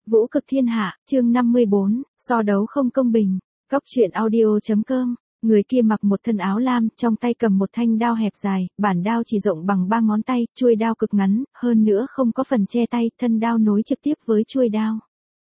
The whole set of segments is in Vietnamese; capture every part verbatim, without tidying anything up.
Vũ cực thiên hạ, chương năm mươi bốn, so đấu không công bình. Góc truyện audio.com. Người kia mặc một thân áo lam, trong tay cầm một thanh đao hẹp dài, bản đao chỉ rộng bằng ba ngón tay, chuôi đao cực ngắn, hơn nữa không có phần che tay, thân đao nối trực tiếp với chuôi đao.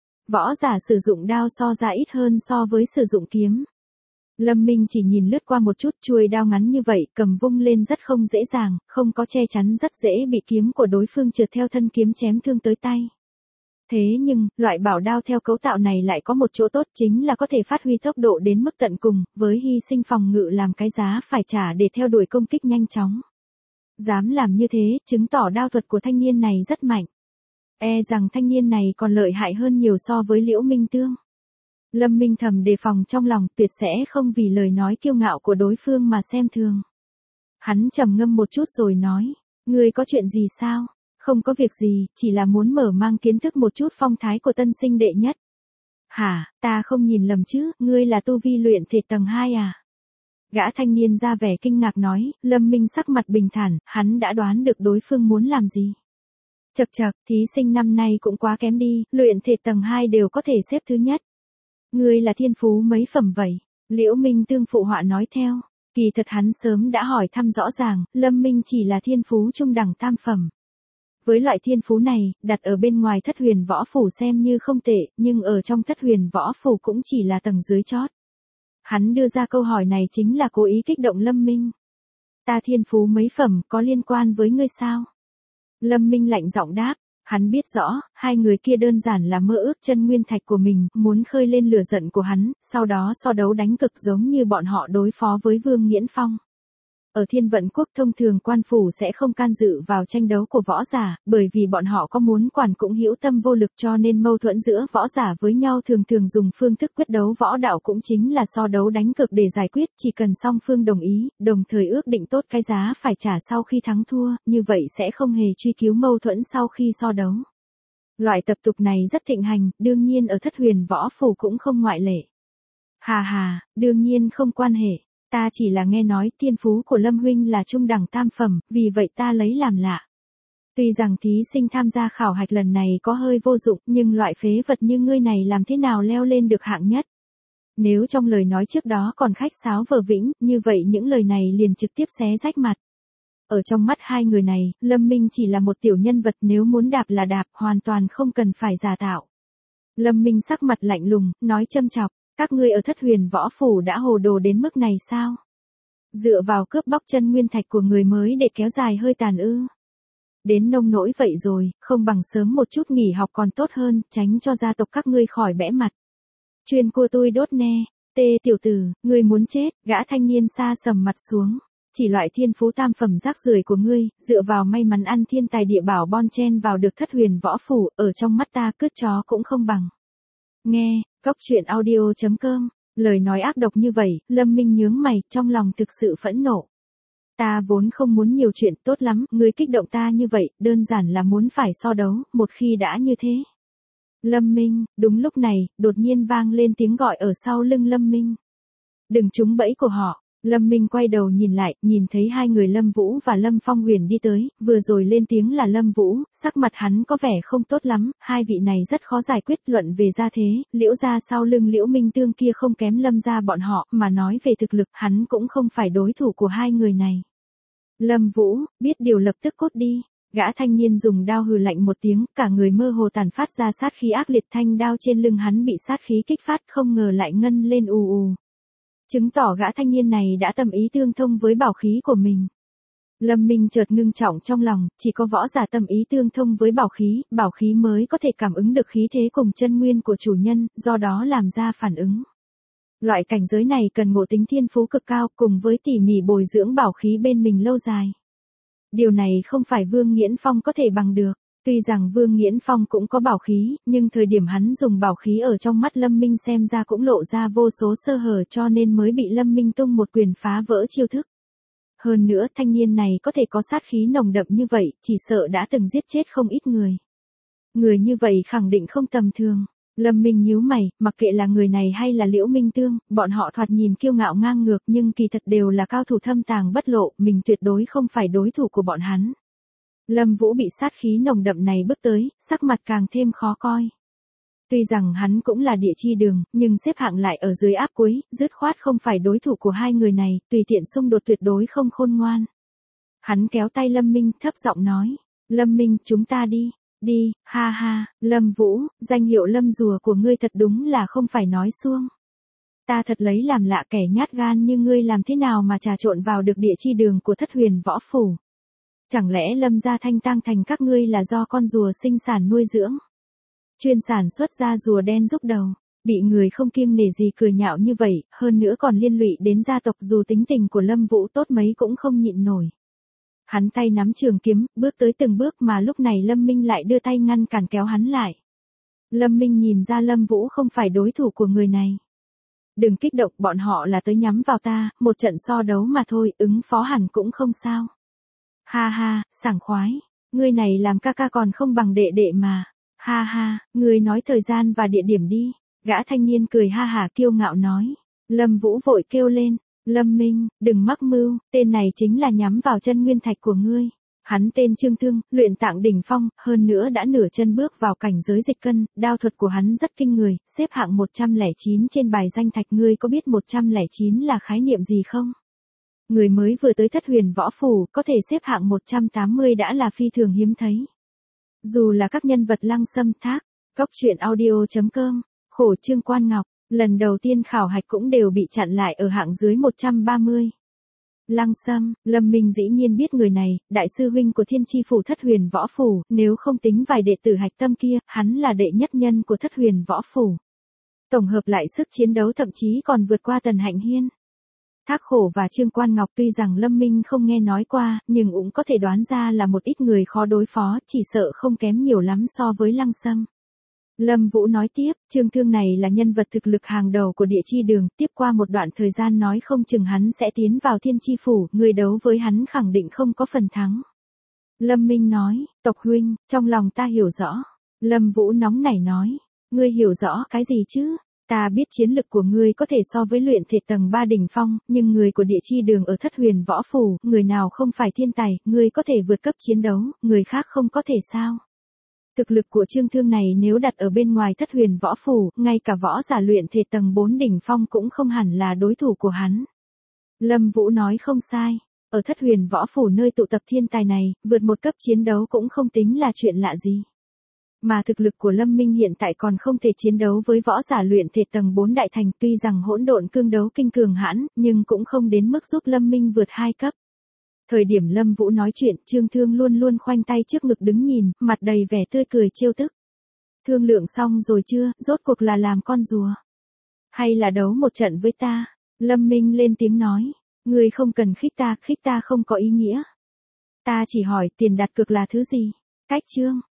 Võ giả sử dụng đao so ra ít hơn so với sử dụng kiếm. Lâm Minh chỉ nhìn lướt qua một chút, chuôi đao ngắn như vậy, cầm vung lên rất không dễ dàng, không có che chắn rất dễ bị kiếm của đối phương trượt theo thân kiếm chém thương tới tay. Thế nhưng, loại bảo đao theo cấu tạo này lại có một chỗ tốt chính là có thể phát huy tốc độ đến mức tận cùng, với hy sinh phòng ngự làm cái giá phải trả để theo đuổi công kích nhanh chóng. Dám làm như thế, chứng tỏ đao thuật của thanh niên này rất mạnh. E rằng thanh niên này còn lợi hại hơn nhiều so với Liễu Minh Tương. Lâm Minh thầm đề phòng trong lòng, tuyệt sẽ không vì lời nói kiêu ngạo của đối phương mà xem thường. Hắn trầm ngâm một chút rồi nói, ngươi có chuyện gì sao? Không có việc gì, chỉ là muốn mở mang kiến thức một chút phong thái của tân sinh đệ nhất. Hả, ta không nhìn lầm chứ, ngươi là tu vi luyện thể tầng hai à? Gã thanh niên ra vẻ kinh ngạc nói, Lâm Minh sắc mặt bình thản, hắn đã đoán được đối phương muốn làm gì. Chậc chậc, thí sinh năm nay cũng quá kém đi, luyện thể tầng hai đều có thể xếp thứ nhất. Ngươi là thiên phú mấy phẩm vậy? Liễu Minh Tương phụ họa nói theo. Kỳ thật hắn sớm đã hỏi thăm rõ ràng, Lâm Minh chỉ là thiên phú trung đẳng tam phẩm. Với loại thiên phú này, đặt ở bên ngoài thất huyền võ phủ xem như không tệ, nhưng ở trong thất huyền võ phủ cũng chỉ là tầng dưới chót. Hắn đưa ra câu hỏi này chính là cố ý kích động Lâm Minh. Ta thiên phú mấy phẩm, có liên quan với ngươi sao? Lâm Minh lạnh giọng đáp, hắn biết rõ, hai người kia đơn giản là mơ ước chân nguyên thạch của mình, muốn khơi lên lửa giận của hắn, sau đó so đấu đánh cực giống như bọn họ đối phó với Vương Nghiễn Phong. Ở Thiên Vận Quốc thông thường quan phủ sẽ không can dự vào tranh đấu của võ giả, bởi vì bọn họ có muốn quản cũng hữu tâm vô lực, cho nên mâu thuẫn giữa võ giả với nhau thường thường dùng phương thức quyết đấu võ đạo cũng chính là so đấu đánh cực để giải quyết, chỉ cần song phương đồng ý, đồng thời ước định tốt cái giá phải trả sau khi thắng thua, như vậy sẽ không hề truy cứu mâu thuẫn sau khi so đấu. Loại tập tục này rất thịnh hành, đương nhiên ở thất huyền võ phủ cũng không ngoại lệ. Hà hà, đương nhiên không quan hệ. Ta chỉ là nghe nói thiên phú của Lâm huynh là trung đẳng tam phẩm, vì vậy ta lấy làm lạ. Tuy rằng thí sinh tham gia khảo hạch lần này có hơi vô dụng, nhưng loại phế vật như ngươi này làm thế nào leo lên được hạng nhất? Nếu trong lời nói trước đó còn khách sáo vờ vĩnh, như vậy những lời này liền trực tiếp xé rách mặt. Ở trong mắt hai người này, Lâm Minh chỉ là một tiểu nhân vật, nếu muốn đạp là đạp, hoàn toàn không cần phải giả tạo. Lâm Minh sắc mặt lạnh lùng, nói châm chọc. Các ngươi ở thất huyền võ phủ đã hồ đồ đến mức này sao? Dựa vào cướp bóc chân nguyên thạch của người mới để kéo dài hơi tàn ư? Đến nông nỗi vậy rồi, không bằng sớm một chút nghỉ học còn tốt hơn, tránh cho gia tộc các ngươi khỏi bẽ mặt. Chuyên cua tôi đốt nè, tê tiểu tử, ngươi muốn chết, gã thanh niên xa sầm mặt xuống. Chỉ loại thiên phú tam phẩm rác rưởi của ngươi, dựa vào may mắn ăn thiên tài địa bảo bon chen vào được thất huyền võ phủ, ở trong mắt ta cướp chó cũng không bằng. Nghe, góc truyện audio.com, lời nói ác độc như vậy, Lâm Minh nhướng mày, trong lòng thực sự phẫn nộ. Ta vốn không muốn nhiều chuyện, tốt lắm, ngươi kích động ta như vậy, đơn giản là muốn phải so đấu, một khi đã như thế. Lâm Minh, đúng lúc này, đột nhiên vang lên tiếng gọi ở sau lưng Lâm Minh. Đừng trúng bẫy của họ. Lâm Minh quay đầu nhìn lại, nhìn thấy hai người Lâm Vũ và Lâm Phong Huyền đi tới, vừa rồi lên tiếng là Lâm Vũ, sắc mặt hắn có vẻ không tốt lắm, hai vị này rất khó giải quyết, luận về gia thế, Liễu gia sau lưng Liễu Minh Tương kia không kém Lâm gia bọn họ, mà nói về thực lực, hắn cũng không phải đối thủ của hai người này. Lâm Vũ, biết điều lập tức cút đi. Gã thanh niên dùng đao hừ lạnh một tiếng, cả người mơ hồ tàn phát ra sát khí ác liệt, thanh đao trên lưng hắn bị sát khí kích phát, không ngờ lại ngân lên ù ù. Chứng tỏ gã thanh niên này đã tâm ý tương thông với bảo khí của mình. Lâm Minh chợt ngưng trọng trong lòng, chỉ có võ giả tâm ý tương thông với bảo khí, bảo khí mới có thể cảm ứng được khí thế cùng chân nguyên của chủ nhân, do đó làm ra phản ứng. Loại cảnh giới này cần ngộ tính thiên phú cực cao, cùng với tỉ mỉ bồi dưỡng bảo khí bên mình lâu dài. Điều này không phải Vương Nghiễn Phong có thể bằng được. Tuy rằng Vương Nghiễn Phong cũng có bảo khí, nhưng thời điểm hắn dùng bảo khí ở trong mắt Lâm Minh xem ra cũng lộ ra vô số sơ hở, cho nên mới bị Lâm Minh tung một quyền phá vỡ chiêu thức. Hơn nữa thanh niên này có thể có sát khí nồng đậm như vậy, chỉ sợ đã từng giết chết không ít người. Người như vậy khẳng định không tầm thường. Lâm Minh nhíu mày, mặc kệ là người này hay là Liễu Minh Tương, bọn họ thoạt nhìn kiêu ngạo ngang ngược nhưng kỳ thật đều là cao thủ thâm tàng bất lộ, mình tuyệt đối không phải đối thủ của bọn hắn. Lâm Vũ bị sát khí nồng đậm này bước tới, sắc mặt càng thêm khó coi. Tuy rằng hắn cũng là địa chi đường, nhưng xếp hạng lại ở dưới áp cuối, dứt khoát không phải đối thủ của hai người này, tùy tiện xung đột tuyệt đối không khôn ngoan. Hắn kéo tay Lâm Minh thấp giọng nói, Lâm Minh chúng ta đi, đi, ha ha, Lâm Vũ, danh hiệu Lâm rùa của ngươi thật đúng là không phải nói suông. Ta thật lấy làm lạ kẻ nhát gan như ngươi làm thế nào mà trà trộn vào được địa chi đường của Thất Huyền Võ Phủ. Chẳng lẽ Lâm gia thanh tang thành các ngươi là do con rùa sinh sản nuôi dưỡng? Chuyên sản xuất ra rùa đen giúp đầu, bị người không kiêng nể gì cười nhạo như vậy, hơn nữa còn liên lụy đến gia tộc dù tính tình của Lâm Vũ tốt mấy cũng không nhịn nổi. Hắn tay nắm trường kiếm, bước tới từng bước mà lúc này Lâm Minh lại đưa tay ngăn cản kéo hắn lại. Lâm Minh nhìn ra Lâm Vũ không phải đối thủ của người này. Đừng kích động, bọn họ là tới nhắm vào ta, một trận so đấu mà thôi, ứng phó hẳn cũng không sao. Ha ha, sảng khoái, ngươi này làm ca ca còn không bằng đệ đệ mà. Ha ha, ngươi nói thời gian và địa điểm đi. Gã thanh niên cười ha hả kiêu ngạo nói. Lâm Vũ vội kêu lên, Lâm Minh, đừng mắc mưu, tên này chính là nhắm vào chân nguyên thạch của ngươi. Hắn tên Trương Thương, luyện tạng đỉnh phong, hơn nữa đã nửa chân bước vào cảnh giới dịch cân, đao thuật của hắn rất kinh người, xếp hạng một trăm lẻ chín trên bài danh thạch. Ngươi có biết một trăm lẻ chín là khái niệm gì không? Người mới vừa tới Thất Huyền Võ Phủ, có thể xếp hạng một trăm tám mươi đã là phi thường hiếm thấy. Dù là các nhân vật Lăng Sâm Thác, Cóc Truyện Audio chấm com, khổ Trương Quan Ngọc, lần đầu tiên khảo hạch cũng đều bị chặn lại ở hạng dưới một trăm ba mươi. Lăng Sâm, Lâm Minh dĩ nhiên biết người này, đại sư huynh của Thiên Chi Phủ Thất Huyền Võ Phủ, nếu không tính vài đệ tử hạch tâm kia, hắn là đệ nhất nhân của Thất Huyền Võ Phủ. Tổng hợp lại sức chiến đấu thậm chí còn vượt qua Tần Hạnh Hiên. Thác Khổ và Trương Quan Ngọc tuy rằng Lâm Minh không nghe nói qua, nhưng cũng có thể đoán ra là một ít người khó đối phó, chỉ sợ không kém nhiều lắm so với Lăng Sâm. Lâm Vũ nói tiếp, Trương Thương này là nhân vật thực lực hàng đầu của địa chi đường, tiếp qua một đoạn thời gian nói không chừng hắn sẽ tiến vào Thiên Chi Phủ, người đấu với hắn khẳng định không có phần thắng. Lâm Minh nói, tộc huynh, trong lòng ta hiểu rõ. Lâm Vũ nóng nảy nói, ngươi hiểu rõ cái gì chứ? Ta biết chiến lực của ngươi có thể so với luyện thể tầng ba đỉnh phong, nhưng người của địa chi đường ở Thất Huyền Võ Phủ, người nào không phải thiên tài, ngươi có thể vượt cấp chiến đấu, người khác không có thể sao? Thực lực của Trương Thương này nếu đặt ở bên ngoài Thất Huyền Võ Phủ, ngay cả võ giả luyện thể tầng bốn đỉnh phong cũng không hẳn là đối thủ của hắn. Lâm Vũ nói không sai, ở Thất Huyền Võ Phủ nơi tụ tập thiên tài này, vượt một cấp chiến đấu cũng không tính là chuyện lạ gì. Mà thực lực của Lâm Minh hiện tại còn không thể chiến đấu với võ giả luyện thể tầng bốn đại thành, tuy rằng hỗn độn cương đấu kinh cường hãn, nhưng cũng không đến mức giúp Lâm Minh vượt hai cấp. Thời điểm Lâm Vũ nói chuyện, Trương Thương luôn luôn khoanh tay trước ngực đứng nhìn, mặt đầy vẻ tươi cười trêu tức. Thương lượng xong rồi chưa, rốt cuộc là làm con rùa? Hay là đấu một trận với ta? Lâm Minh lên tiếng nói, ngươi không cần khích ta, khích ta không có ý nghĩa. Ta chỉ hỏi tiền đặt cược là thứ gì? Cách chương.